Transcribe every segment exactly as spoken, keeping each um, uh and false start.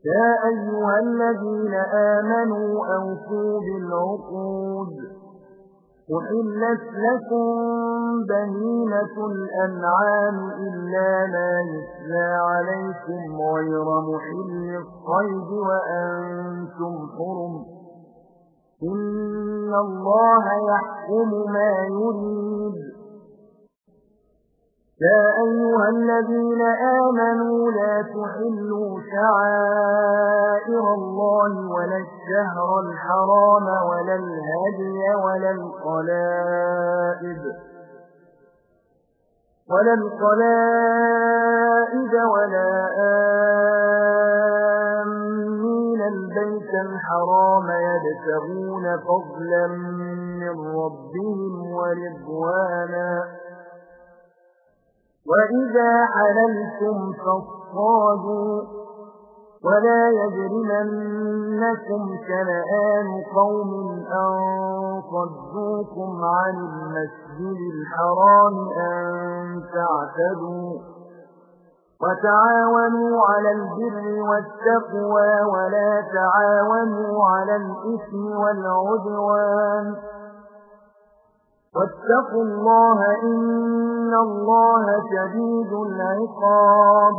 يا أيها الذين آمنوا أوفوا بالعقود أحلت لكم بهيمة الأنعام إلا ما يتلى عليكم غير محل الصيد وأنتم حرم إن الله يحكم ما يريد. يا أيها الذين آمنوا لا تحلوا شعائر الله ولا الشهر الحرام ولا الهدي ولا القلائد ولا القلائد ولا آمين البيت الحرام يبتغون فضلا من ربهم ورضوانا وإذا حللتم فاصطادوا ولا يجرمنكم شنآن قوم أن صدوكم عن المسجد الحرام أن تعتدوا وتعاونوا على البر والتقوى ولا تعاونوا على الإثم والعدوان واتقوا الله إن الله شديد العقاب.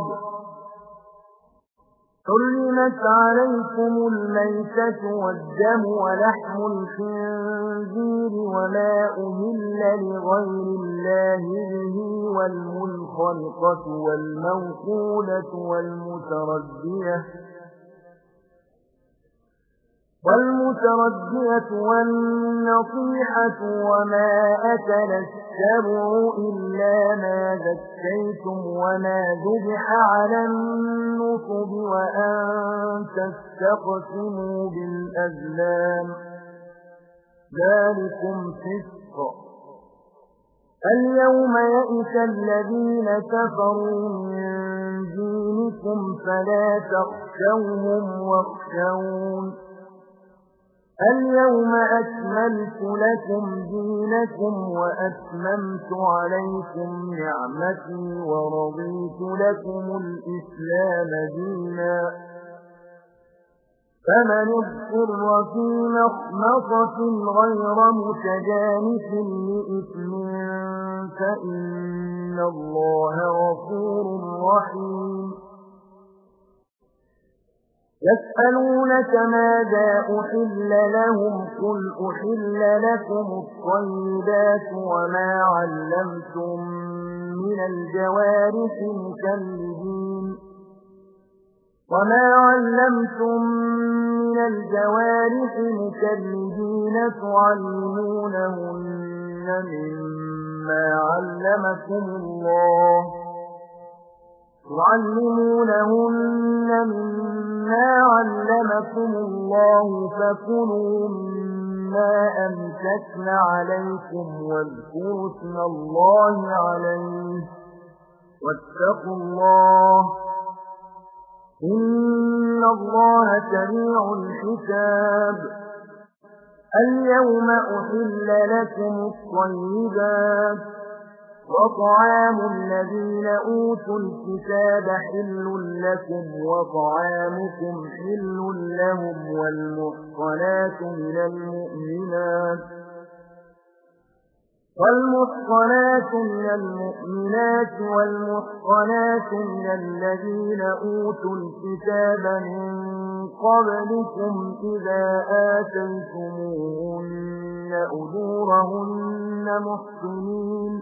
حرمت عليكم الميتة والدم ولحم الخنزير وما أهل لغير الله به والمنخنقة والموقولة والمتردية والمتردية والنطيحة وما أكل السبع إلا ما ذكيتم وما ذبح على النصب وأن تستقسموا بالأزلام ذلكم فسق. اليوم يئس الذين كفروا من دينكم فلا تخشوهم واخشون اليوم أكملت لكم دينكم وأتممت عليكم نعمتي ورضيت لكم الإسلام دينا فمن اضطر في مخمصة غير متجانف لإثم فإن الله غفور رحيم. يسألونك ماذا أحل لهم قل أحل لكم الطيبات وما علمتم من الجوارح مكلبين وما علمتم من الجوارح مكلبين تعلمونهن مما علمكم الله تعلمونهن مما علمكم الله فكلوا مما أمسكن عليكم واذكروا اسم الله عليه واتقوا الله إن الله سريع الحساب. اليوم أحل لكم الطيبات وطعام الذين أوتوا الكتاب حل لكم وطعامكم حل لهم والمحصنات من المؤمنات والمحصنات من المؤمنات والمحصنات من الذين أوتوا الكتاب من قبلكم إذا آتيتموهن أجورهن محصنين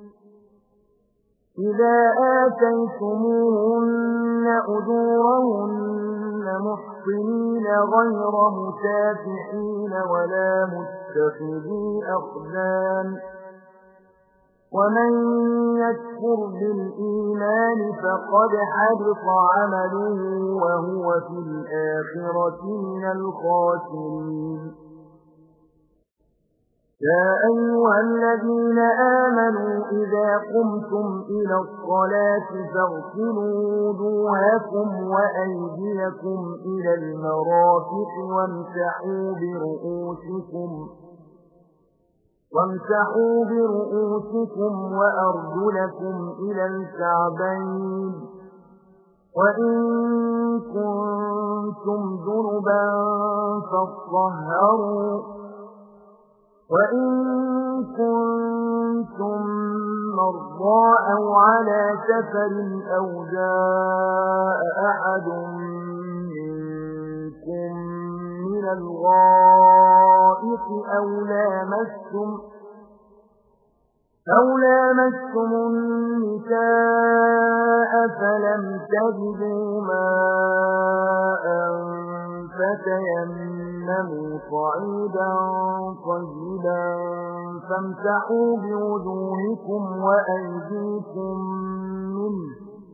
إذا آتيتموهن أجورهن محصنين غير مسافحين ولا متخذي أخدان ومن يكفر بالإيمان فقد حبط عمله وهو في الآخرة من الخاسرين. يا أيها الذين آمنوا إذا قمتم إلى الصلاة فاغسلوا وجوهكم وأيديكم إلى المرافق وامسحوا برؤوسكم وامسحوا برؤوسكم وأرجلكم إلى الكعبين وإن كنتم كنتم جنبا فاطهروا وإن كنتم مرضى أو على سفر أو جاء أحد منكم من الغائط أو لامستم أو لامستم النساء فلم تجدوا ماء فتيمموا صعيدا طيبا فامسحوا بوجوهكم وأيديكم منه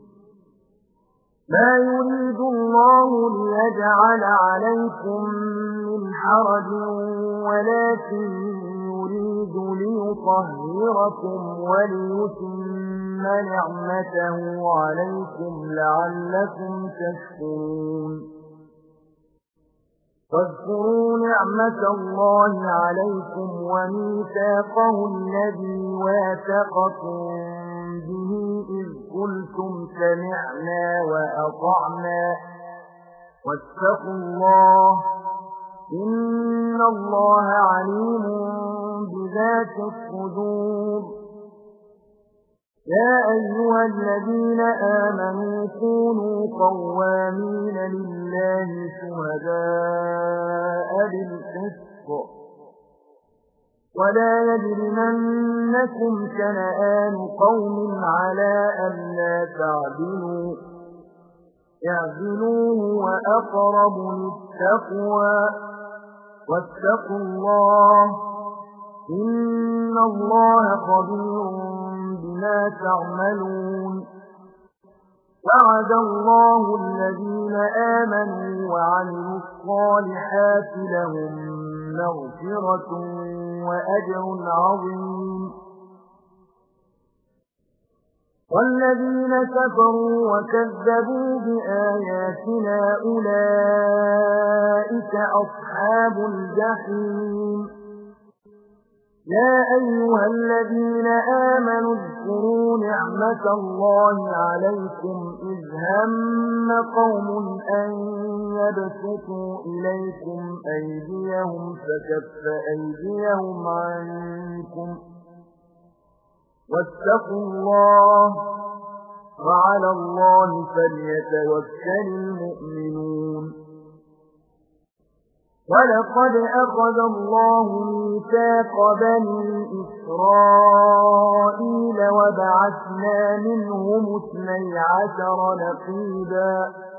ما يريد الله ليجعل عليكم من حرج ولكن يريد ليطهركم وليتم نعمته عليكم لعلكم تشكرون واذكروا نعمة الله عليكم وميثاقه الذي واثقكم به إذ قلتم سمعنا وأطعنا واتقوا الله إن الله عليم بذات الصدور يا أيها الذين آمنوا كونوا قوامين لله شهداء بالقسط ولا يجرمنكم شنآن قوم على ألا تعدلوا اعدلوا وأقرب للتقوى واتقوا الله إن الله خبير بما تعملون وعد الله الذين آمنوا وعملوا الصالحات لهم مغفرة وأجر عظيم والذين كفروا وكذبوا بآياتنا أولئك أصحاب الجحيم يا أيها الذين آمنوا اذكروا نعمة الله عليكم إذ هم قوم أن يبسطوا إليكم أيديهم فكف أيديهم عنكم واتقوا الله وعلى الله فليتوكل المؤمنون ولقد أخذ الله ميثاق بني إسرائيل وبعثنا منهم اثني عشر نقيبا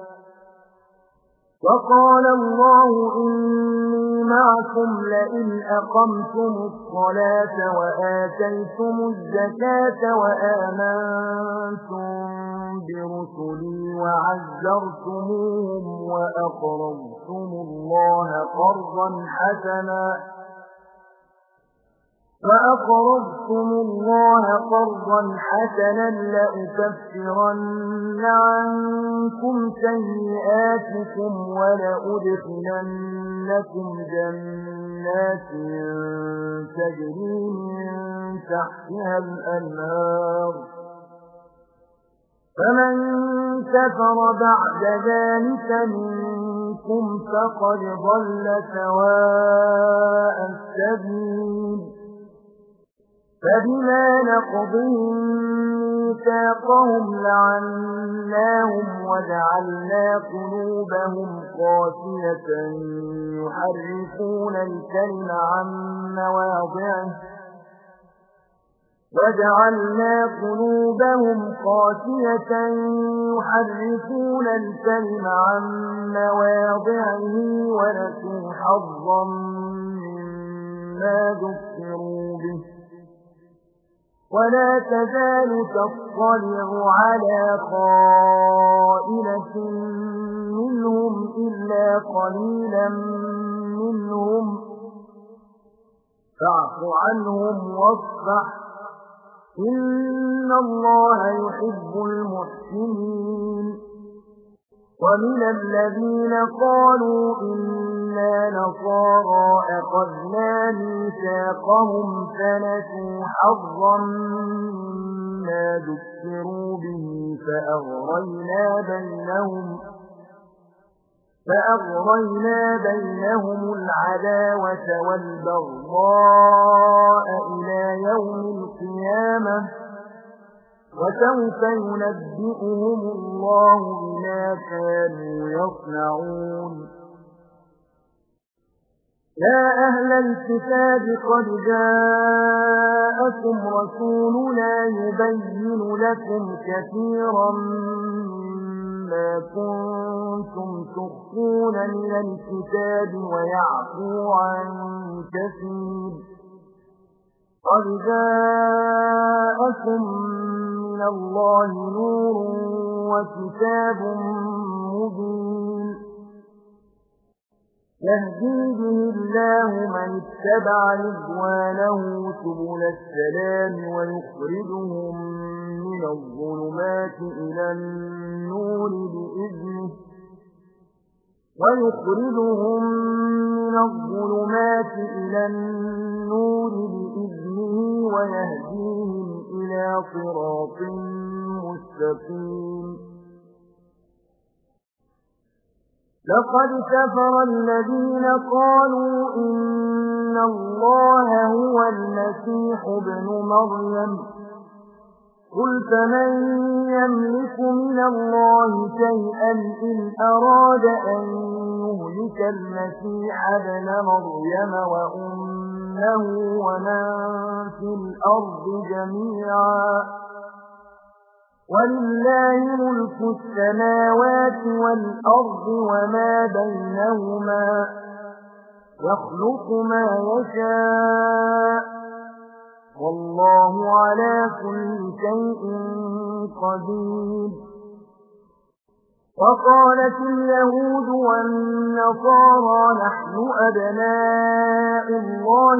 وقال الله إني معكم لئن أقمتم الصلاة وآتيتم الزكاة وآمنتم برسلي وعزرتموهم وأقرضتم الله قرضا حسنا وأقرضتم الله قرضا حسنا لأكفرن عنكم سيئاتكم ولأدخلنكم جنات تجري من تحتها الأنهار فمن كفر بعد ذلك منكم فقد ضل سواء السبيل فبما نقضهم ميثاقهم لعناهم وجعلنا قلوبهم قاسية يحرفون الكلم عن مواضعه وجعلنا قلوبهم قاسية يحرفون الكلم عن مواضعه ونسوا حظا مما ذكروا به ولا تزال تطلع على خائنة منهم إلا قليلا منهم فاعف عنهم واصفح إن الله يحب المحسنين ومن الذين قالوا إنا نصارى أخذنا ميثاقهم فنسوا حظا مما ذكروا به فأغرينا بينهم فأغرينا بينهم العداوة والبغضاء إلى يوم القيامة وسوف ينبئهم الله بما كانوا يصنعون يا أهل الكتاب قد جاءكم رسولنا يبين لكم كثيرا مما كنتم تخفون من الكتاب ويعفو عن كثير قد جاءكم من الله نور وكتاب مبين يهدي به الله من اتبع رضوانه سبل السلام ويخرجهم من الظلمات إلى النور بإذنه ويخرجهم من الظلمات إلى النور بإذنه ويهديهم إلى صراط مستقيم لقد كفر الذين قالوا إن الله هو المسيح ابن مريم قل فمن يملك من الله شيئا إن أراد أن يهلك المسيح ابن مريم وأمه ومن في الأرض جميعا ولله ملك السماوات والأرض وما بينهما يخلق ما يشاء والله على كل شيء قدير وقالت اليهود والنصارى نحن أبناء الله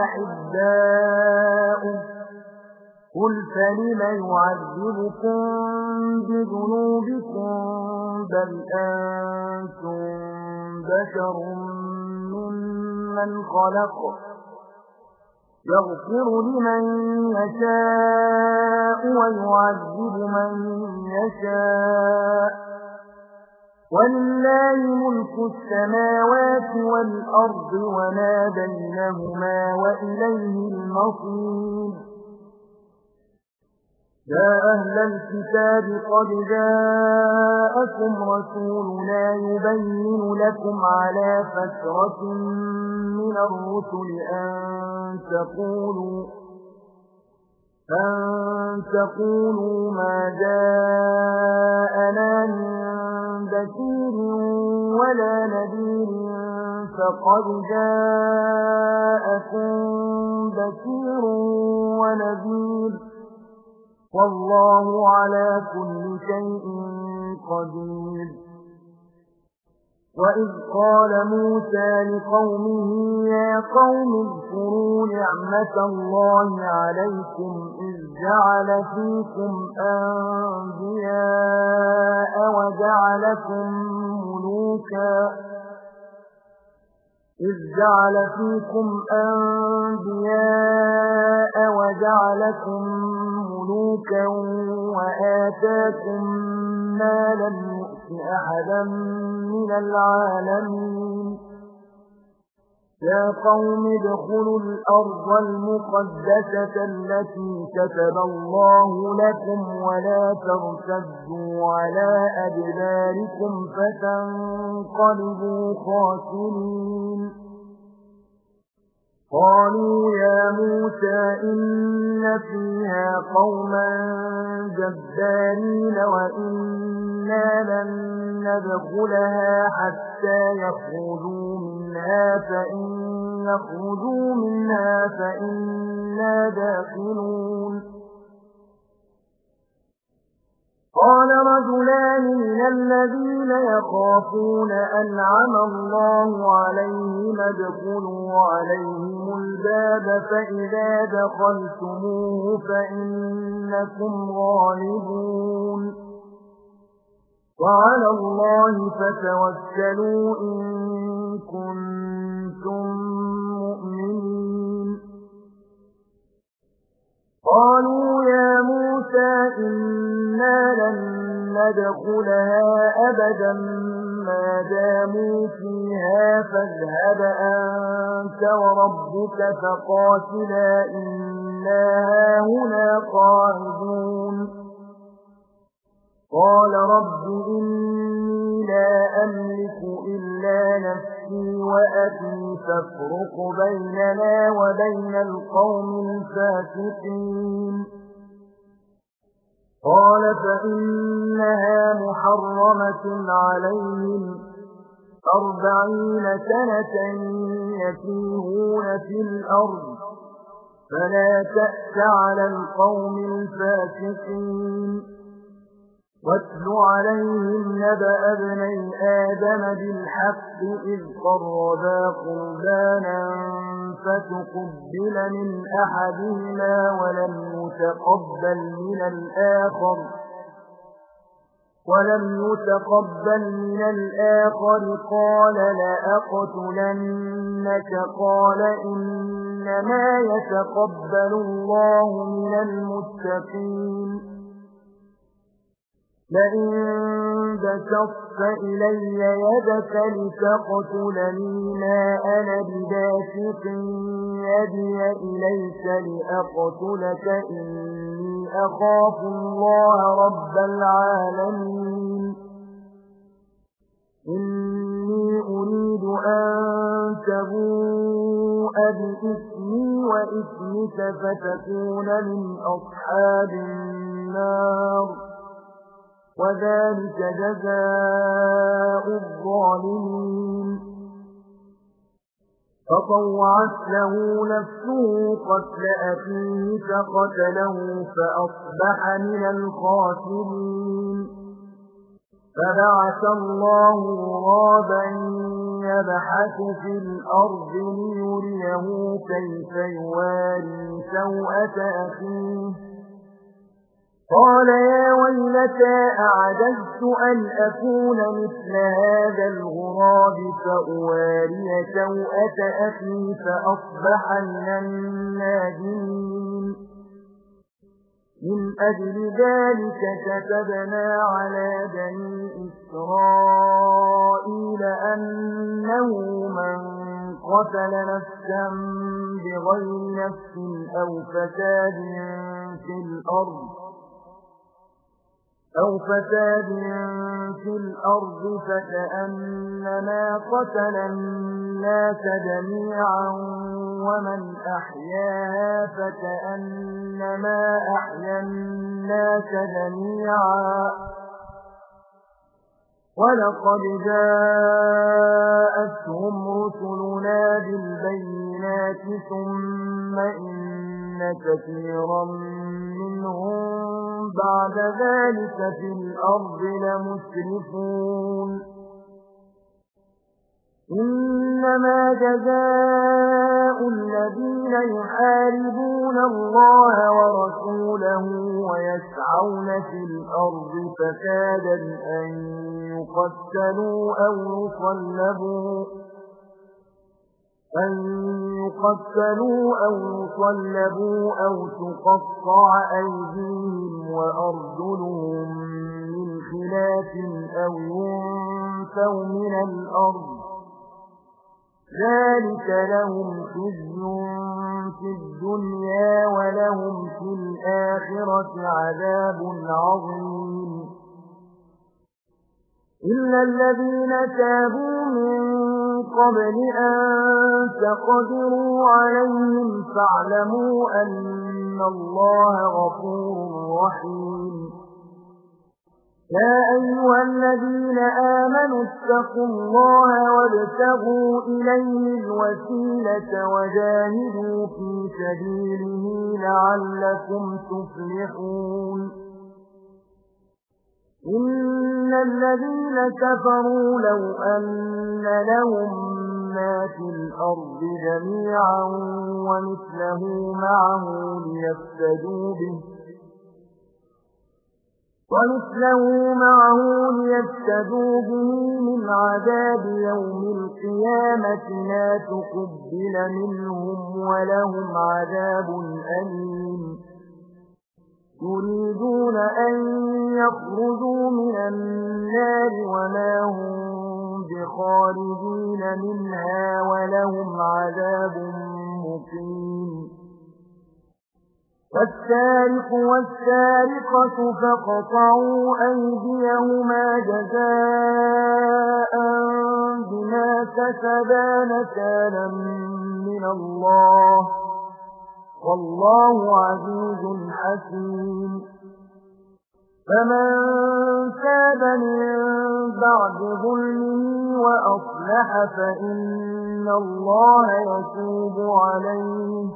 وأحباؤه قل فلم يعذبكم بذنوبكم بل أنتم بشر ممن خلق يغفر لمن يشاء ويعذب من يشاء ولله ملك السماوات والأرض وما بينهما وإليه المصير يا أهل الكتاب قد جاءكم رسولنا يبين لكم على فترة من الرسل أن تقولوا أن تقولوا ما جاءنا من بشير ولا نذير فقد جاءكم بشير ونذير والله على كل شيء قدير وإذ قال موسى لقومه يا قوم اذكروا نعمة الله عليكم إذ جعل فيكم أنبياء وجعلكم ملوكا إذ جعل فيكم أنبياء وجعلكم ملوكا وآتاكم ما لم يؤت أحدا من العالمين يا قوم ادخلوا الأرض المقدسة التي كتب الله لكم ولا ترتدوا على أدباركم فتنقلبوا خاسرين قالوا يا موسى إن فيها قوما جبارين وإنا لن ندخلها حتى يخرجوا منها فإن يخرجوا منها فإنا داخلون قال رجلان من الذين يخافون أنعم الله عليهم ادخلوا عليهم الباب فإذا دخلتموه فإنكم غالبون وعلى الله فتوكلوا إن كنتم مؤمنين قالوا يا موسى إنا لن ندخلها أبدا ما داموا فيها فاذهب أنت وربك فقاتلا إنا هاهنا قاعدون قال رب إني لا أملك إلا نفسي وأخي فافرق بيننا وبين القوم الفاسقين قال فإنها محرمة عليهم أربعين سنة يتيهون في الأرض فلا تأس على القوم الفاسقين واتل عليهم نبأ ابني آدم بالحق إذ قربا قربانا فتقبل من أحدهما ولم يتقبل من الآخر ولم يتقبل من الآخر قال لأقتلنك قال إنما يتقبل الله من المتقين لئن بسطت إلي يدك لتقتلني ما أنا بباسط يدي إليك لأقتلك إني أخاف الله رب العالمين إني أريد أن تبوء بإثمي وإثمك فتكون من أصحاب النار وذلك جزاء الظالمين فطوعت له نفسه قتل أخيه فقتله فأصبح من الخاسرين فبعث الله غرابا يبحث في الأرض ليريه كيف يواري سوءة أخيه قال يا ويلتى أعجزت أن أكون مثل هذا الغراب فأواري سوءة أخي فأصبح من النادمين من أجل ذلك كتبنا على بني إسرائيل أنه من قتل نفسا بغير نفس أو فساد في الأرض أو فساد في الأرض فكأنما قتل الناس جميعا ومن أحياها فكأنما أحيا الناس جميعا ولقد جاءتهم رسلنا بالبينات ثم إن كثيرا منهم بعد ذلك في الأرض لمسرفون إنما جزاء الذين يحاربون الله ورسوله ويسعون في الأرض فسادا أن يقتلوا أو يصلبوا أن يقتلوا أو يصلبوا أو تقطع أيديهم وأرجلهم من خلاف أو ينفوا من الأرض ذلك لهم خزي في الدنيا ولهم في الآخرة عذاب عظيم إلا الذين تابوا من قبل أن تقدروا عليهم فاعلموا أن الله غفور رحيم يا أيها الذين آمنوا اتقوا الله وابتغوا إليه الوسيلة وجاهدوا في سبيله لعلكم تفلحون إن الذين كفروا لو أن لهم ما في الأرض جميعا ومثله معه ليفتدوا به ومثله معه ليفتدوا به من عذاب يوم القيامة ما تقبل منهم ولهم عذاب أليم يريدون أن يخرجوا من النار وما هم بخارجين منها ولهم عذاب مقيم والسارق والسارقة فاقطعوا أيديهما جزاء بما كسبا نكالا من الله والله عزيز حكيم فمن تاب من بعد ظلمه وأصلح فإن الله يتوب عليه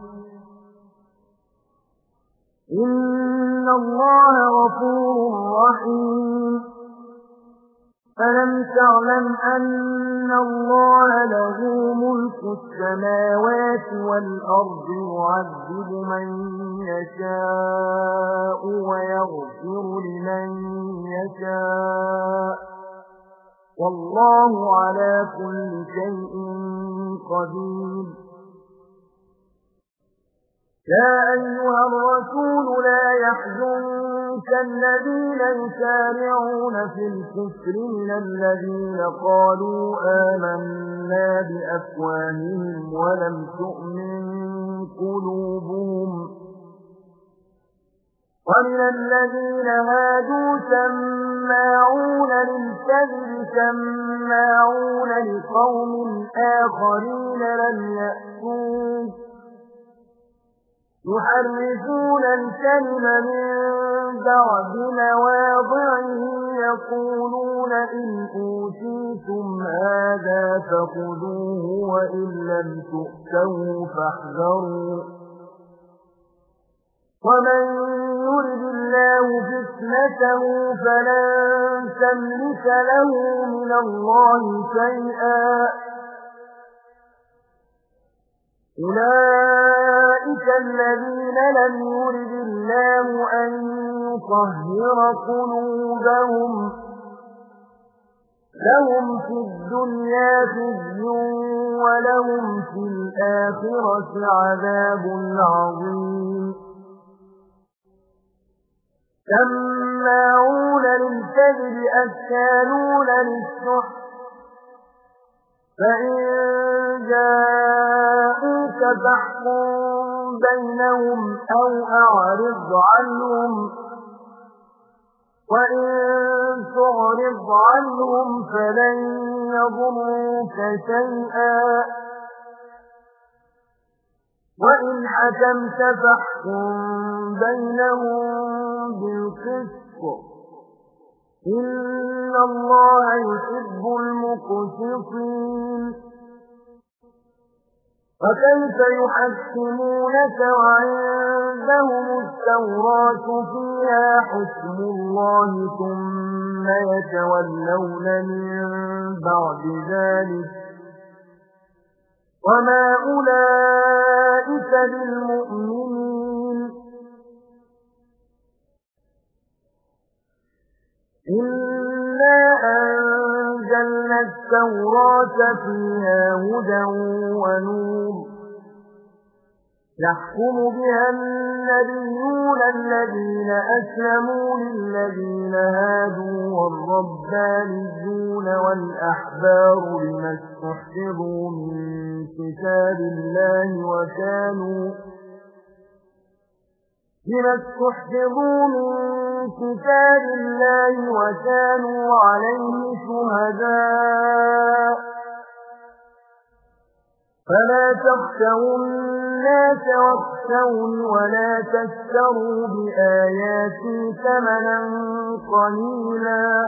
إن الله غفور رحيم ألم تعلم أن الله له ملك السماوات والأرض يعذب من يشاء ويغفر لمن يشاء والله على كل شيء قدير يا أيها الرسول لا يحزنك الذين يسارعون في الكفر من الذين قالوا آمنا بأفواههم ولم تؤمن قلوبهم ومن الذين هادوا سماعون للكذب سماعون لقوم آخرين لم يأتوك يحرفون الكلم من بعد مواضعه يقولون إن أوتيتم هذا فخذوه وإن لم تؤتوه فاحذروا ومن يرد الله فتنته فلن تملك له من الله شيئا أولئك الذين لم يرد الله أن يطهر قلوبهم لهم في الدنيا خزي ولهم في الآخرة عذاب عظيم سماعون للكذب أكالون للسحت فإن جاءوك فاحكم بينهم أو أعرض عنهم وإن تعرض عنهم فلن يضروك شيئا وإن حكمت فاحكم بينهم بالقسط إن الله يحب المقسطين فكيف يحكمونك وعندهم التوراة فيها حكم الله ثم يتولون من بعد ذلك وما أولئك بالمؤمنين إنا أنزلنا التوراة فيها هدى ونور يحكم بها النبيون الذين أسلموا للذين هادوا والربانيون والأحبار بما استحفظوا من كتاب الله وكانوا بما استحفظوا من كتاب الله وكانوا عليه شهداء فلا تخشوا الناس واخشوني ولا تشتروا بآياتي ثمنا قليلا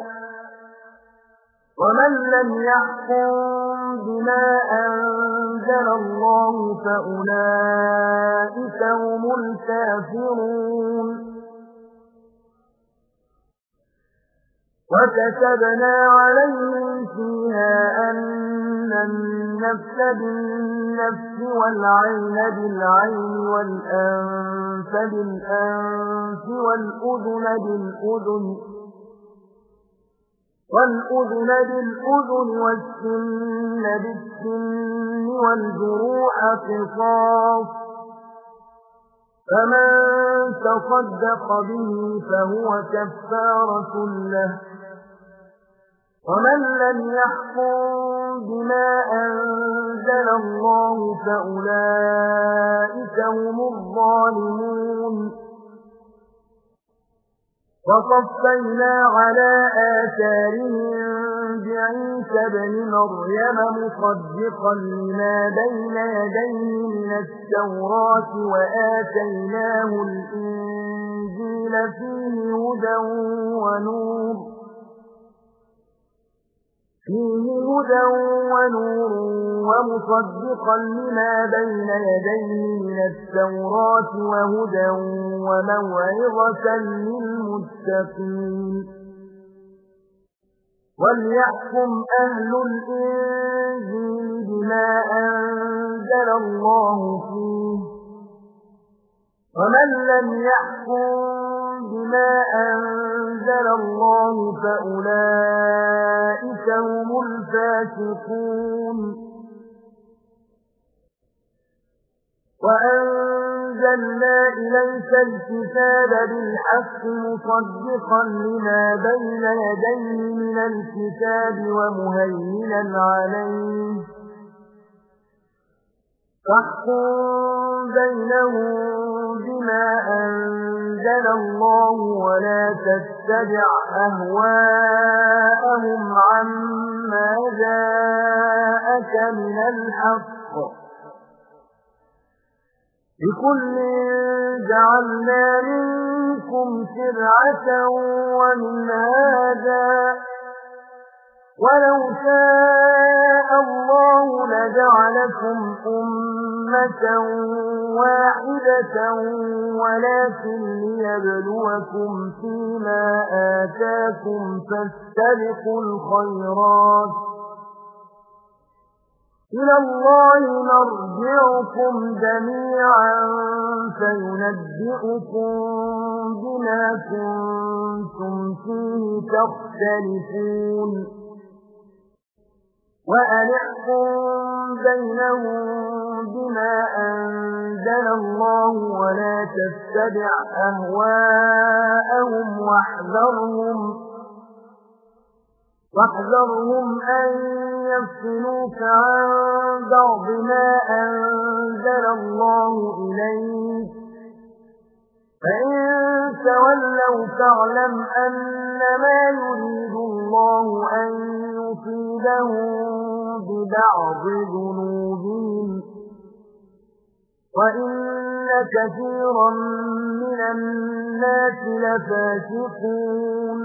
ومن لم يحكم بما أنزل الله فأولئك هم الكافرون وكتبنا عليهم فيها أن النفس بالنفس والعين بالعين والأنف بالأنف والأذن بالأذن والأذن بالأذن والسن بالسن والجروح قصاص فمن تصدق به فهو كفارة له ومن لم يحكم بما أنزل الله فأولئك هم الظالمون وقفينا على آثارهم بعيسى بن مريم مصدقا لما بين يديه من التوراة وآتيناه الإنجيل فيه هدى ونور فيه هدى ونور ومصدقا لما بين يديه من التوراة وهدى وموعظة للمتقين وليحكم أهل الإنجيل بما أنزل الله فيه ومن لم يحكم بما أنزل الله فأولئك هم الفاسقون وأنزلنا إليك الكتاب بالحق مصدقا لما بين يديه من الكتاب ومهيمنا عليه فاحكم بينهم بما أنزل الله ولا تتبع أهواءهم عما جاءك من الحق لكل جعلنا منكم شرعة ومنهاجا ولو شاء الله لجعلكم أمة واحدة ولكن ليبلوكم فيما آتاكم فاستبقوا الخيرات إلى الله مرجعكم جميعا فينبئكم بما كنتم فيه تختلفون وأن احكم بينهم بما أنزل الله ولا تتبع أهواءهم واحذرهم واحذرهم أن يفتنوك عن بعض ما أنزل الله إليك فإن تولوا فاعلم أنما يريد الله أن يصيبهم ببعض ذنوبهم وإن كثيرا من الناس لفاسقون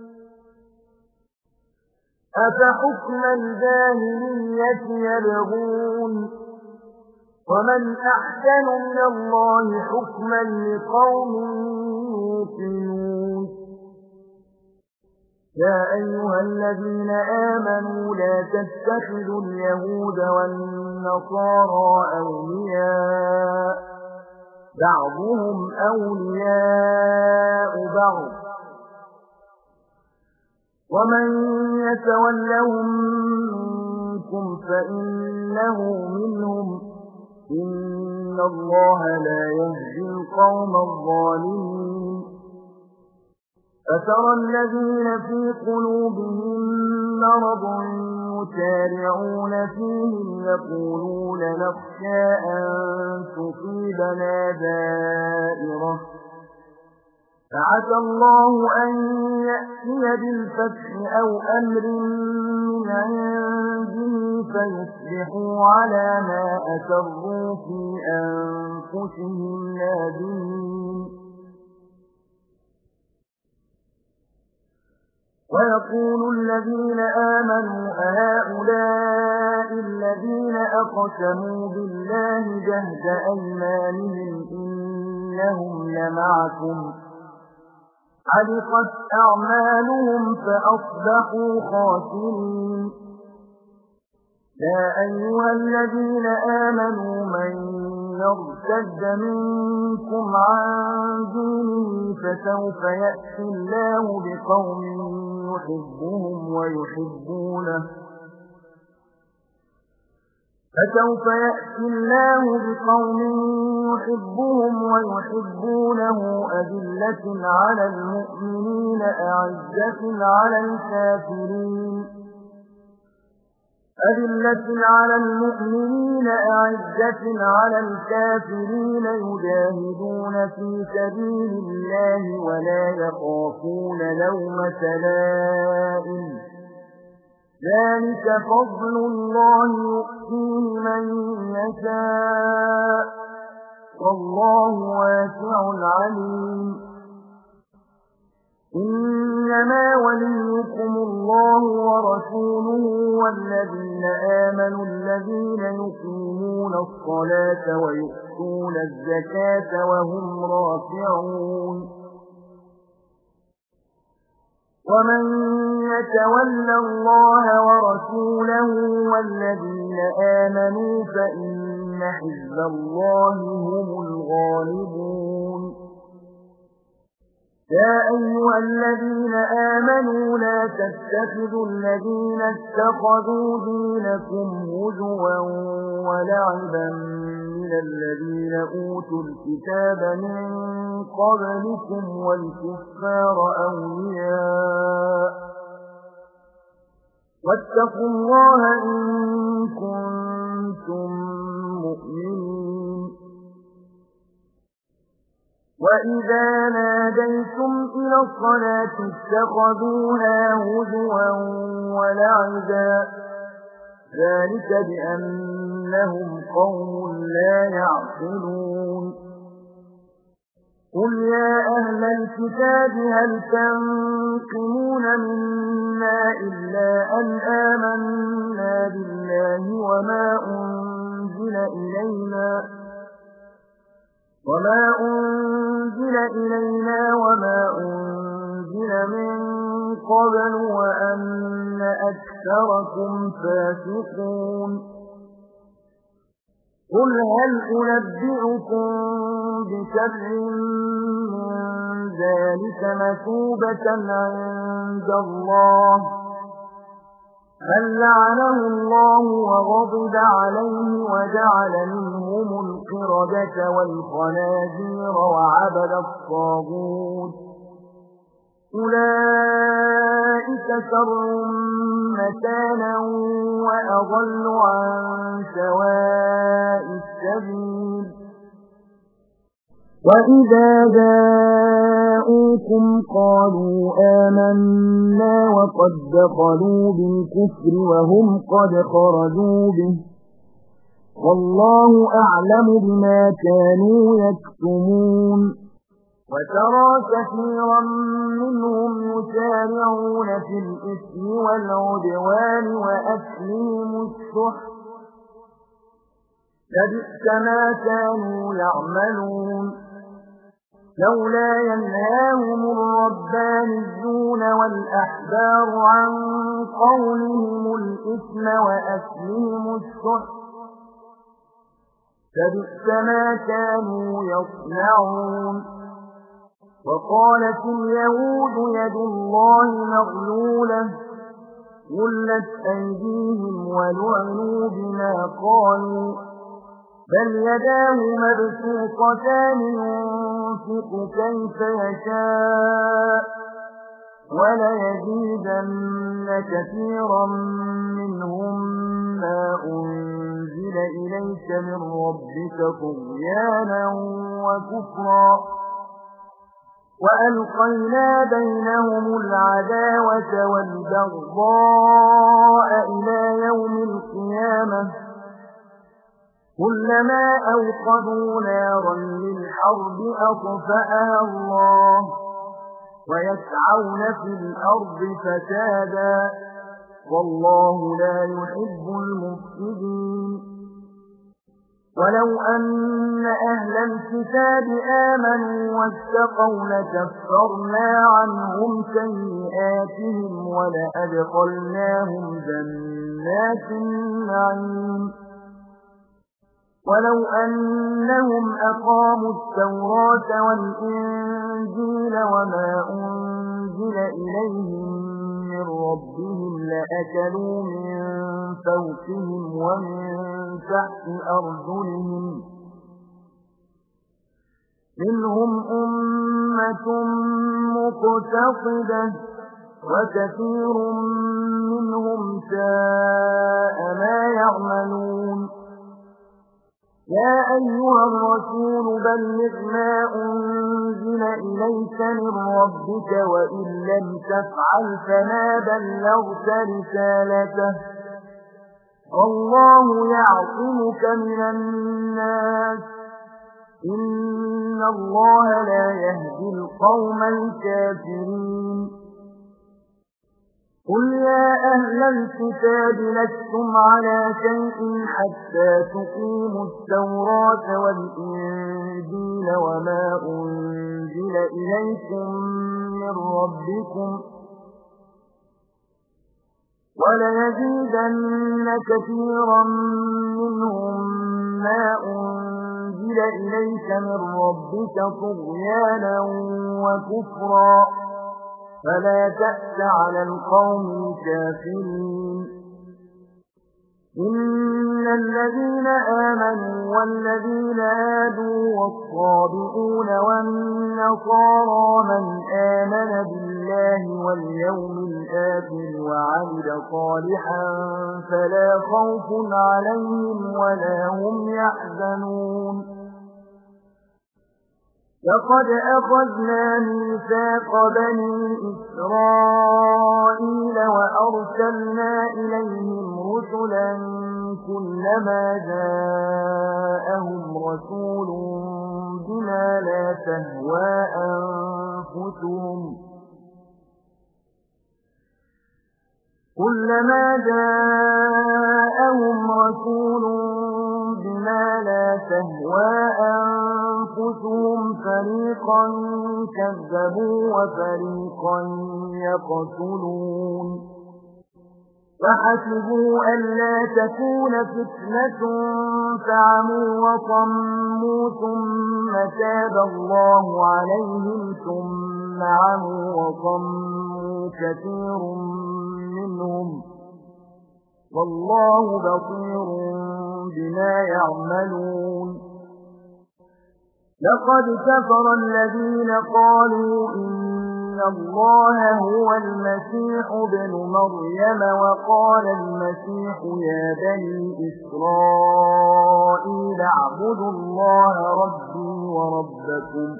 أفحكم الجاهلية يبغون ومن أحسن من الله حكما لقوم يوقنون يا أيها الذين آمنوا لا تتخذوا اليهود والنصارى أولياء بعضهم أولياء بعض ومن يتولهم منكم فإنه منهم إن الله لا يهدي القوم الظالمين فترى الذين في قلوبهم مرض يسارعون فيهم يقولون نخشى أن تصيبنا دائرة فعسى الله أن يأتي بالفتح أو أمر من عنده فيصبحوا على ما أسروا في أنفسهم نادمين ويقول الذين آمنوا أهؤلاء الذين أقسموا بالله جهد أيمانهم إنهم لمعكم حبطت أعمالهم فأصبحوا خاسرين يا أيها الذين آمنوا من يرتد منكم عن دينه فسوف يأتي الله بقوم يحبهم ويحبونه فسوف يأتي الله بقوم يحبهم ويحبونه أذلة على المؤمنين أعزة على الكافرين أذلة على المؤمنين أعزة على الكافرين يجاهدون في سبيل الله ولا يخافون لومة لائم ذلك فضل الله يؤتيه من يشاء والله واسع عليم إنما وليكم الله ورسوله والذين آمنوا الذين يقيمون الصلاة ويؤتون الزكاة وهم راكعون ومن يتول الله ورسوله والذين آمنوا فإن حزب الله هم الغالبون يا أيها الذين آمنوا لا تتخذوا الذين اتخذوا دينكم هزوا ولعبا من الذين أوتوا الكتاب من قبلكم والكفار أولياء واتقوا الله إن كنتم مؤمنين وَإِذَا نَادَيْتُمْ إِلَى الصَّلَاةِ اتَّخَذُوهَا هُزُوًا وَلَعِبًا ذَلِكَ بِأَنَّهُمْ قَوْمٌ لَّا يَعْقِلُونَ قُلْ يَا أَهْلَ الْكِتَابِ هَلْ تَنقِمُونَ مِنَّا إِلَّا أَنْ آمَنَّا بِاللَّهِ وَمَا أُنزِلَ إِلَيْنَا وما أنزل إلينا وما أنزل من قبل وأن أكثركم فاسقون قل هل أنبئكم بشر من ذلك مثوبة عند الله من لعنه الله وغضب عليه وجعل منهم القردة والخنازير وعبد الطاغوت أولئك شر مكانا وأضل عن سواء السبيل وَإِذَا جَاءُوكُمْ قَالُوا آمَنَّا وَقَدْ دَخَلُوا بِالْكُفْرِ وَهُمْ قَدْ خَرَجُوا بِهِ وَاللَّهُ أَعْلَمُ بِمَا كَانُوا يَكْتُمُونَ وَتَرَى كَثِيرًا مِنْهُمْ يُسَارِعُونَ فِي الْإِثْمِ وَالْعُدْوَانِ وَأَكْلِهِمُ السُّحْتَ لَبِئْسَ مَا كَانُوا يَعْمَلُونَ لولا ينهاهم الربانيون والأحبار عن قولهم الإثم وأكلهم السحت لبئس ما كانوا يصنعون وقالت اليهود يد الله مغلولة غلت أيديهم ولعنوا بما قالوا بل يداه مبسوطتان ينفق كيف يشاء وليزيدن كثيرا منهم ما أنزل إليك من ربك طغيانا وكفرا وألقينا بينهم العداوة والبغضاء إلى يوم القيامة كلما أوقدوا نارا للحرب أطفأها الله ويسعون في الأرض فسادا والله لا يحب المفسدين ولو أن أهل الكتاب آمنوا واتقوا لكفرنا عنهم سيئاتهم ولأدخلناهم جنات النعيم ولو أنهم أقاموا التوراة والإنجيل وما أنزل إليهم من من ربهم لأكلوا من فوقهم ومن تحت أرجلهم منهم أمة مقتصدة وكثير منهم ساء ما يعملون يا أيها الرسول بلغ ما أنزل إليك من ربك وإن لم تفعل فما بلغت رسالته والله يعصمك من الناس إن الله لا يهدي القوم الكافرين قل يا أهل الكتاب لستم على شيء حتى تقيموا التوراة والإنجيل وما أنزل إليكم من ربكم وليزيدن كثيرا منهم ما أنزل إليك من ربك طغيانا وكفرا فلا تأس على القوم الكافرين إن الذين آمنوا والذين هادوا والصابئون والنصارى من آمن بالله واليوم الآخر وعمل صالحا فلا خوف عليهم ولا هم يحزنون لقد أخذنا ميثاق بني إسرائيل وأرسلنا إليهم رسلا كلما جاءهم رسول بما لا تهوى أنفسهم كلما جاءهم رسول بما لا تهوى أنفسهم فريقا كذبوا وفريقا يقتلون فحسبوا ألا تكون فتنة فعموا وصموا ثم تاب الله عليهم ثم عموا وصموا كثير منهم والله بصير بما يعملون لقد كفر الذين قالوا إن الله هو المسيح ابن مريم وقال المسيح يا بني إسرائيل اعبدوا الله ربي وربكم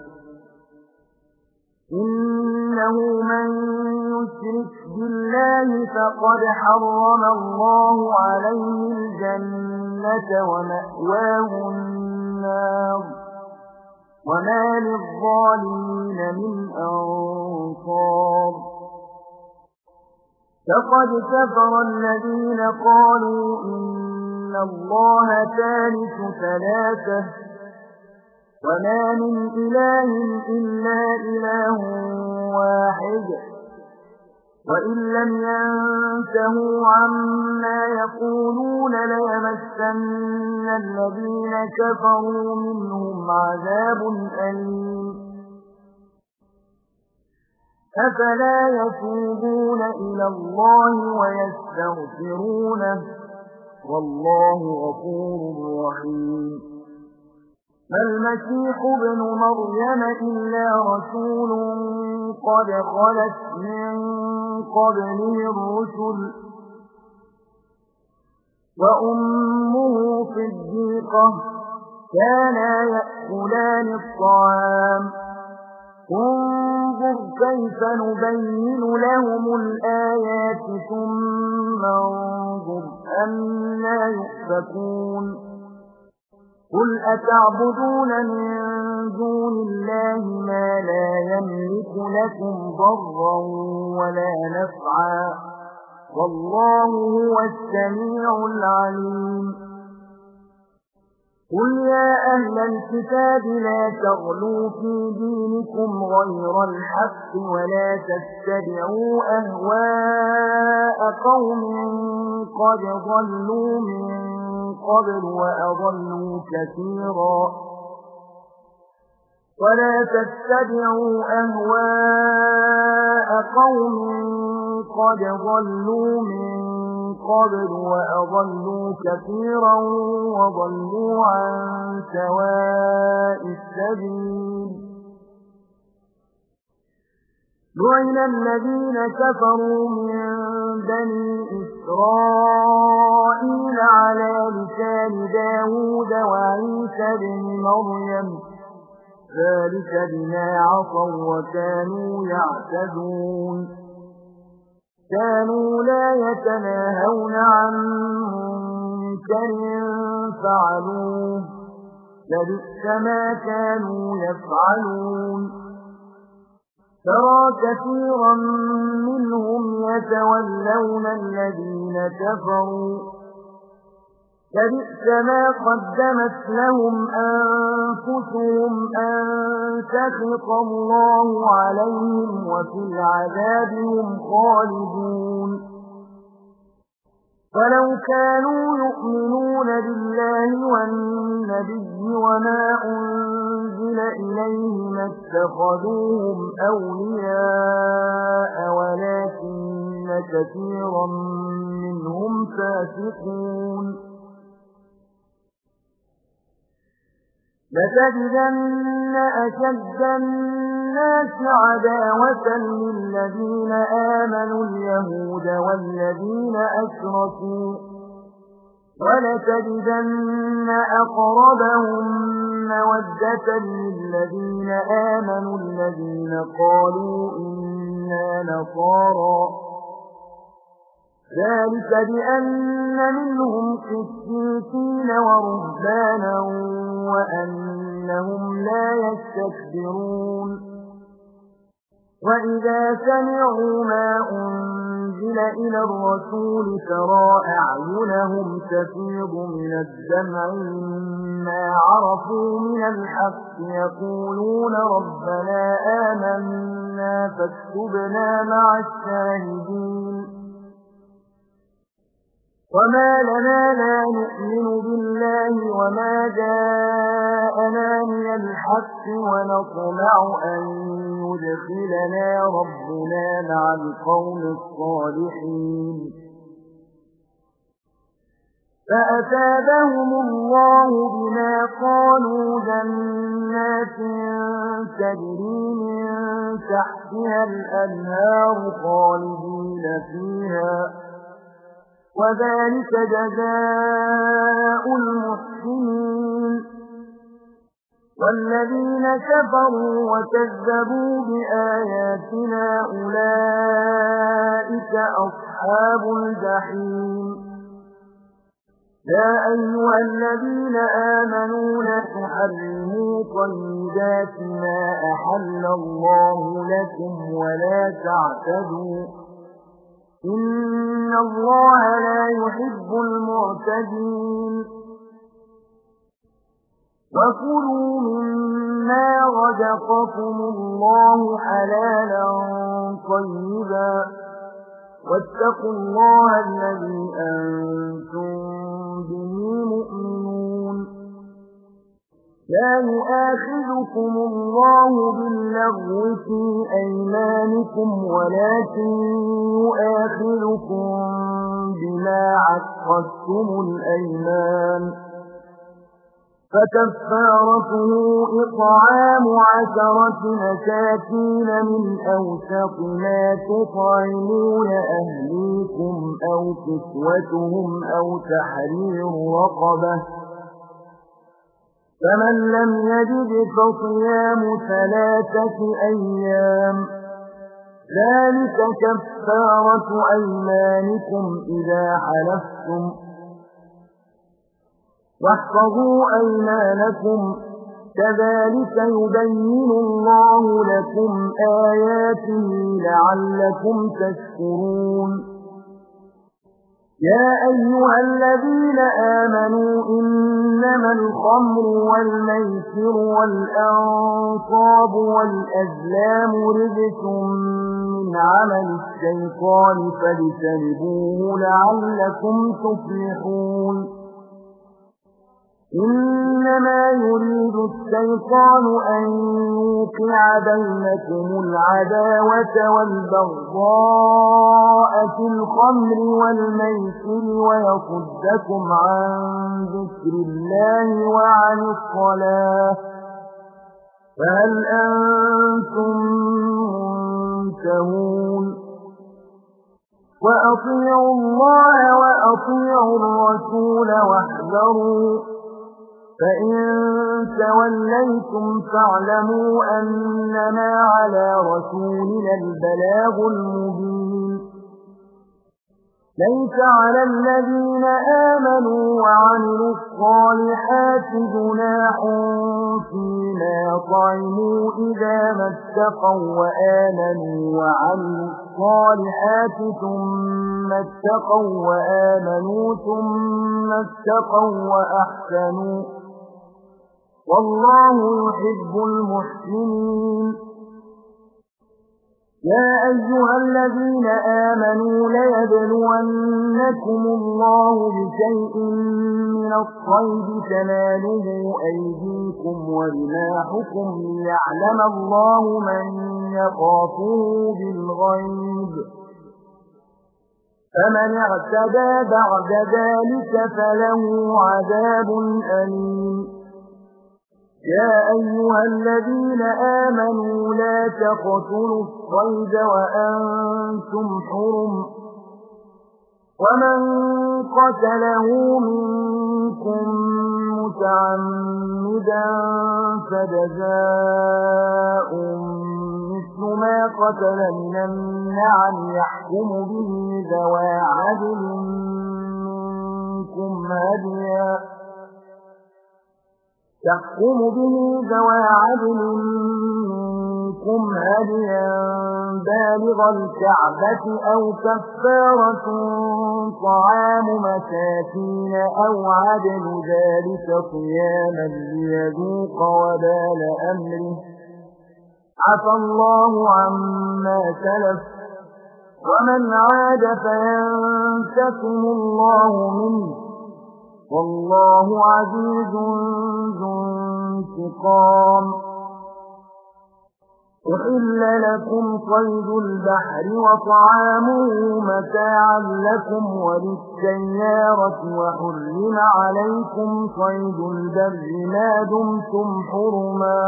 إنه من يشرك بالله فقد حرم الله عليه الجنة ومأواه النار وما للظالمين من أنصار لقد كفر الذين قالوا إن الله ثالث ثلاثة وما من إله إلا إله واحد وإن لم ينتهوا عما يقولون ليمسن الذين كفروا منهم عذاب أليم أفلا يتوبون إلى الله ويستغفرونه والله غفور رحيم ما المسيح ابن مريم إلا رسول قد خلت من قبله الرسل وأمه صديقة كانا يأكلان الطعام انظر كيف نبين لهم الآيات ثم انظر أنى يؤفكون قل أتعبدون من دون الله ما لا يملك لكم ضرا ولا نفعا والله هو السميع العليم قل يا أهل الكتاب لا تغلوا في دينكم غير الحق ولا تتبعوا أهواء قوم قد ضلوا من قبل وأضلوا كثيرا ولا تتبعوا أهواء قوم قد ضلوا من قبل وأضلوا كثيرا وضلوا عن سواء السبيل لعن الذين كفروا من بني إسرائيل على لسان داود وعيسى بن مريم ذلك بما عصوا وكانوا يعتدون كانوا لا يتناهون عن منكر فعلوه لبئس ما كانوا يفعلون ترى كثيرا منهم يتولون الذين كفروا لبئس ما قدمت لهم أنفسهم أن سخط الله عليهم وفي العذاب هم خالدون فلو كانوا يؤمنون بالله والنبي وما أنزل إليه ما اتخذوهم أولياء ولكن كثيرا منهم فاسقون لتجدن أشد الناس عداوة للذين آمنوا اليهود والذين أشركوا ولتجدن أقربهم مودة للذين آمنوا الذين قالوا إنا نصارى ذلك بأن منهم قسيسين ورهبانا وأنهم لا يستكبرون وإذا سمعوا ما أنزل إلى الرسول ترى أعينهم تفيض من الدمع مما عرفوا من الحق يقولون ربنا آمنا فاكتبنا مع الشاهدين وما لنا لا نؤمن بالله وما جاءنا من الحق ونطمع أن يدخلنا ربنا مع القوم الصالحين فأثابهم الله بما قالوا جنات تجري من تحتها الأنهار خالدين فيها وذلك جزاء المحسنين والذين كفروا وكذبوا بآياتنا أولئك أصحاب الجحيم يا أيها الذين آمنوا لا تحرموا طيبات ما أحل الله لكم ولا تعتدوا إن الله لا يحب المعتدين وكلوا مما رزقكم الله حلالا طيبا واتقوا الله الذي أنتم به مؤمنون لا يؤاخذكم الله باللغو في أيمانكم ولكن يؤاخذكم بما عقدتم الأيمان فكفارته إطعام عشرة مساكين من أوسط ما تطعمون أهليكم أو كسوتهم أو تحرير رقبة فمن لم يجد فصيام ثلاثة أيام ذلك كفارة أيمانكم إذا حلفتم واحفظوا أيمانكم كذلك يبين الله لكم آياته لعلكم تشكرون يا أيها الذين آمنوا إنما الخمر والميسر والأنصاب والأزلام رجس من عمل الشيطان فاجتنبوه لعلكم تفلحون إنما يريد الشيطان أن يوقع بينكم العداوة والبغضاء في الخمر والميسر ويصدكم عن ذكر الله وعن الصلاة فهل أنتم منتهون وأطيعوا الله وأطيعوا الرسول واحذروا فإن توليتم فاعلموا أنما على رسولنا البلاغ المبين ليس على الذين آمنوا وعملوا الصالحات جناح فيما طعموا إذا ما اتقوا وآمنوا وعملوا الصالحات ثم اتقوا وآمنوا ثم اتقوا وأحسنوا والله يحب المحسنين يا أيها الذين آمنوا ليبلونكم الله بشيء من الصيد تناله أيديكم ورماحكم ليعلم الله من يخافه بالغيب فمن اعتدى بعد ذلك فله عذاب أليم يا أيها الذين آمنوا لا تقتلوا الصيد وأنتم حرم ومن قتله منكم متعمدا فجزاء مثل ما قتل من النعم يحكم به ذوى عدل منكم هديا يحكم به ذوى عدل منكم هديا بالغ الكعبة أو كفارة طعام مساكين أو عدل ذلك صياما ليذوق وبال أمره عفى الله عما سلف ومن عاد فينتقم الله منه والله عزيز ذو انتقام أحل لكم صيد البحر وطعامه متاعا لكم وللسيارة وحرم عليكم صيد البر ما دمتم حرما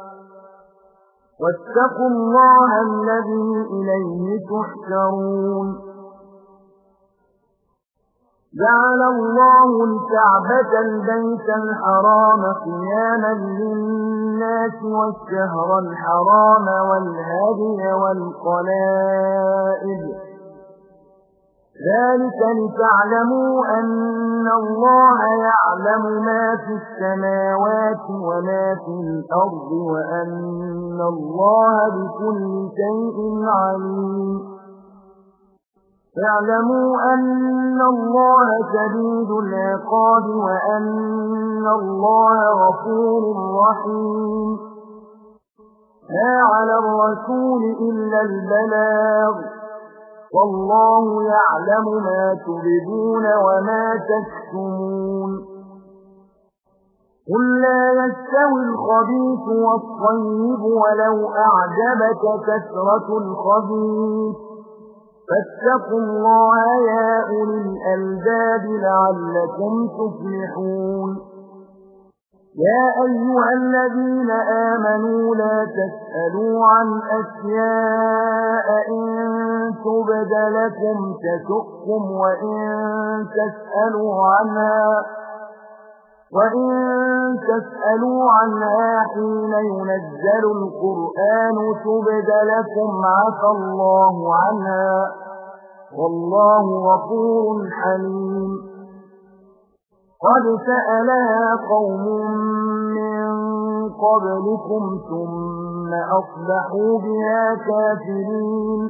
واتقوا الله الذي إليه تحشرون جعل الله الكعبة البيت الحرام قياما للناس والشهر الحرام والهدي والقلائد ذلك لتعلموا أن الله يعلم ما في السماوات وما في الأرض وأن الله بكل شيء عليم اعلموا أن الله شديد العقاب وأن الله غفور رحيم ما على الرسول إلا البلاغ والله يعلم ما تبدون وما تكتمون قل لا يستوي الخبيث والطيب ولو أعجبك كثرة الخبيث فاتقوا الله يا أولي الألباب لعلكم تفلحون يا أيها الذين آمنوا لا تسألوا عن أشياء إن تبد لكم تسؤكم وإن تسألوا عنها وإن تسألوا عنها حين ينزل القرآن تبد لكم عفى الله عنها والله غفور حليم قد سألها قوم من قبلكم ثم أصبحوا بها كافرين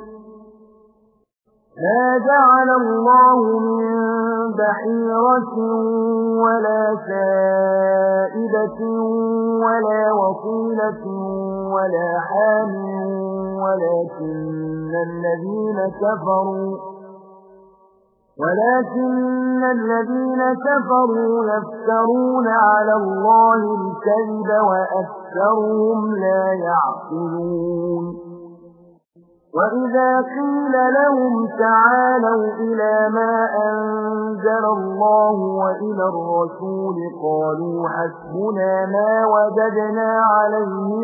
ما جعل الله من بحيرة ولا سائبة ولا وصيلة ولا حام ولكن الذين كفروا ولكن الذين كفروا يفترون على الله الكذب وأكثرهم لا يعقلون وإذا قيل لهم تعالوا إلى ما أنزل الله وإلى الرسول قالوا حسبنا ما وجدنا عليه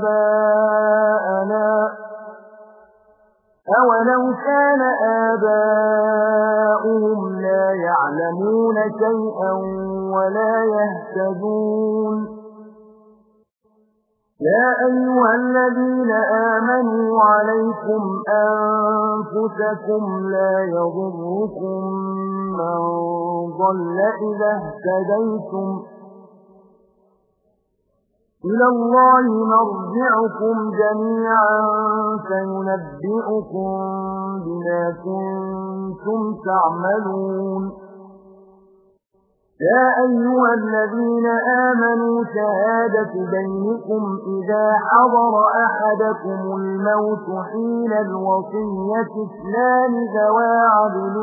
آباءنا أولو كان آباؤهم لا يعلمون شيئا ولا يهتدون يا أيها الذين آمنوا عليكم أنفسكم لا يضركم من ضل إذا اهتديتم إلى الله مرجعكم جميعا فينبئكم بما كنتم تعملون يا أيها الذين آمنوا شهادة بينكم إذا حضر أحدكم الموت حين الوصية اثنان ذوى عدل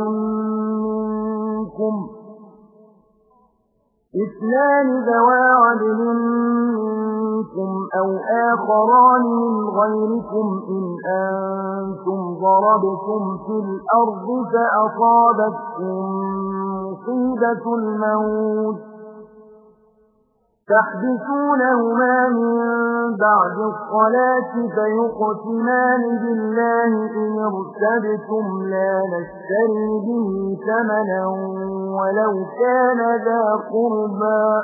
منكم اثنان ذوى عدل منكم أو آخران من غيركم إن أنتم ضربتم في الأرض فأصابتكم مصيبة الموت تحدثونهما من بعد الصلاة فيقسمان بالله إن ارتبتم لا نشتري به ثمنا ولو كان ذا قربى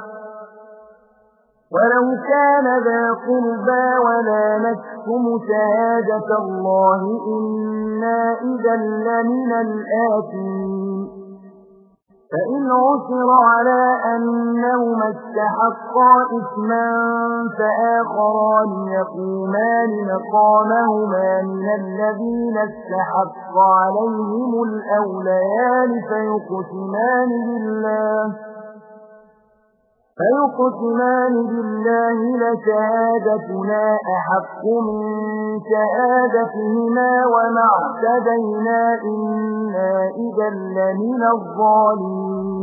ولو كان ذا قربى ولا نكتم شهادة الله إنا إذا لمن الآثمين فإن عثر على أنهما استحقا إثما فآخران يقومان مقامهما من الذين استحق عليهم الأوليان فيقسمان بالله فيقسمان بالله لشهادتنا أحق من شهادتهما وما اعتدينا إنا إذا لمن الظالمين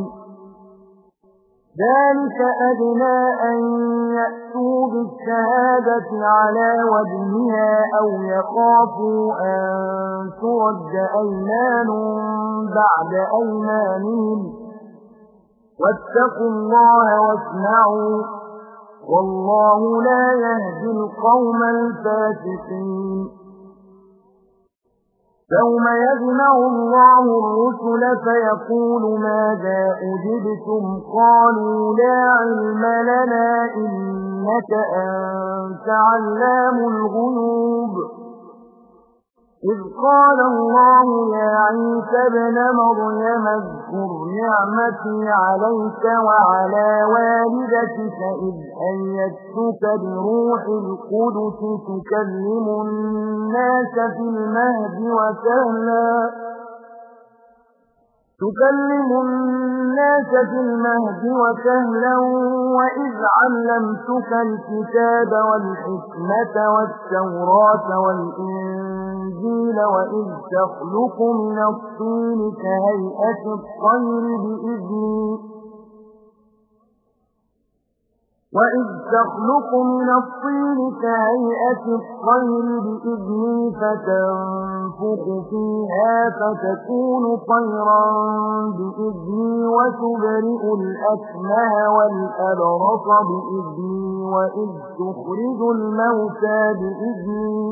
ذلك أدنى أن يأتوا بالشهادة على وجهها أو يخافوا أن ترد أيمان بعد أيمانهم واتقوا الله واسمعوا والله لا يهدي القوم الفاسقين يوم يجمع الله الرسل فيقول ماذا أجبتم قالوا لا علم لنا إنك أنت علام الغيوب إذ قال الله يا عيسى ابن مريم اذكر نعمتي عليك وعلى والدتك إذ أيدتك بروح القدس تكلم الناس في المهد وكهلا تكلم الناس في المهد وكهلا وإذ علمتك الكتاب والحكمة والتوراة والإنجيل وإذ تخلق من الطين كهيئة الطير بإذني وإذ تخلق من الطين كهيئة الطير بإذني فتنفخ فيها فتكون طيرا بإذني وتبرئ الأكمه والأبرص بإذني وإذ تخرج الموتى بإذني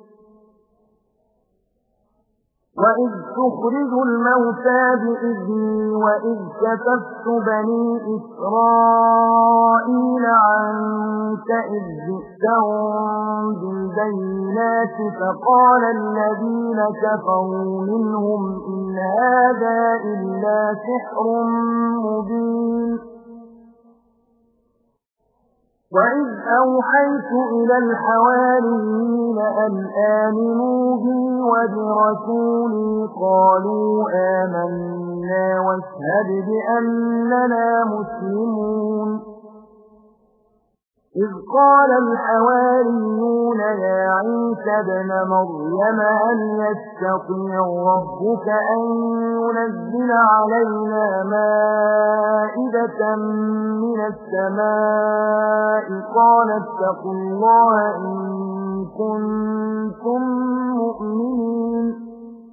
وإذ تخرج الموتى بإذني وإذ كففت بني إسرائيل عنك إذ جئتهم بالبينات فقال الذين كفروا منهم إن هذا إلا سحر مبين وإذ أوحيت إلى الحواريين أن آمنوا بي وبرسولي قالوا آمنا واشهد بأننا مسلمون إذ قال الحواريون يا عيسى ابن مريم هل يستطيع ربك أن ينزل علينا مائدة من السماء قال اتقوا الله إن كنتم مؤمنين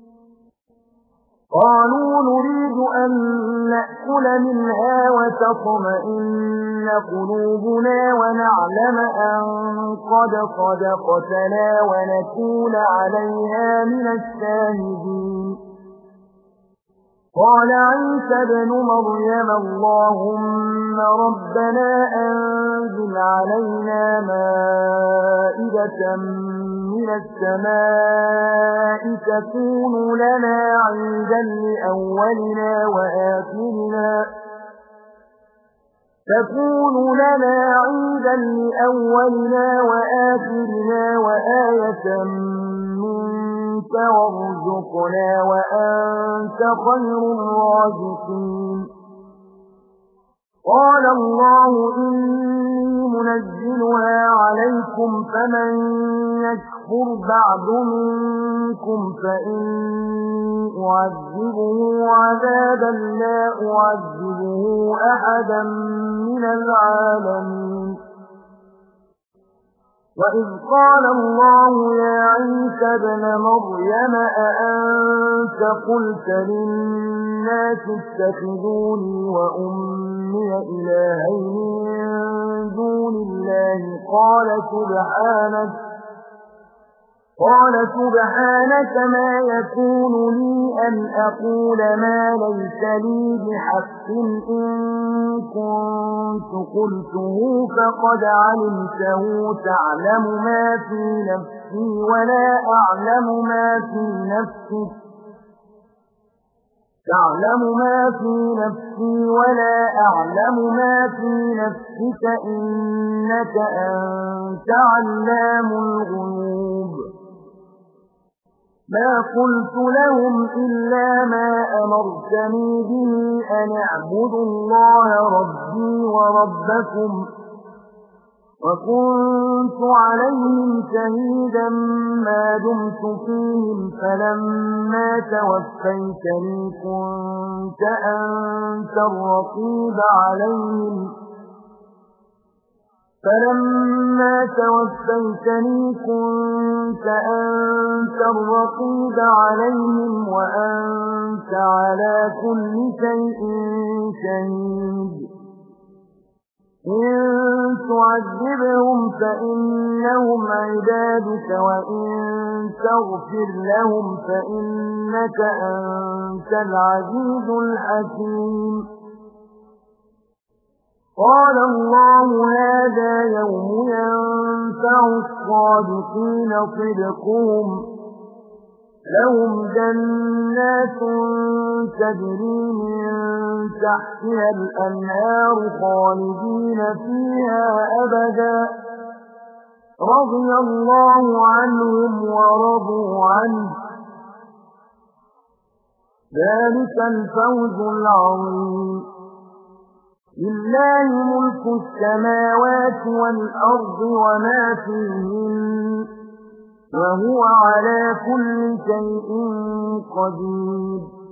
قالوا نريد أن نأكل منها وتطمئن قلوبنا ونعلم أن قد صدقتنا ونكون عليها من الشاهدين قال عيسى ابن مريم اللهم ربنا أنزل علينا مائدة من السماء تكون لنا عيدا لأولنا وآخرنا تكون لنا عيدا لأولنا وآخرنا وآية منك وارزقنا وأنت خير الرازقين قال الله إني منزلها عليكم فمن يكفر بعد منكم فإني أعذبه عذابا لا أعذبه أحدا من العالمين وإذ قال الله يا عيسى ابن مريم أأنت قلت للناس اتخذوني وأمي إلهين من دون الله قال سبحانك قال سبحانك ما يكون لي أن أقول ما ليس لي بحق إن كنت قلته فقد علمته تعلم ما في نفسي ولا أعلم ما في نفسك تعلم ما في نفسي ولا أعلم ما في نفسك إنك أنت علام الغيوب ما قلت لهم إلا ما أمرتني به أن اعبدوا الله ربي وربكم وكنت عليهم شهيدا ما دمت فيهم فلما توفيتني كنت أنت الرقيب عليهم فلما توفيتني كنت أنت الرقيب عليهم وأنت على كل شيء شهيد إن تعذبهم فإنهم عبادك وإن تغفر لهم فإنك أنت العزيز الحكيم قال الله هذا يوم ينفع الصادقين صدقهم لهم جنات تجري من تحتها الأنهار خالدين فيها أبدا رضي الله عنهم ورضوا عنه ذلك الفوز العظيم لله ملك السماوات والأرض وما فيهن وهو على كل شيء قدير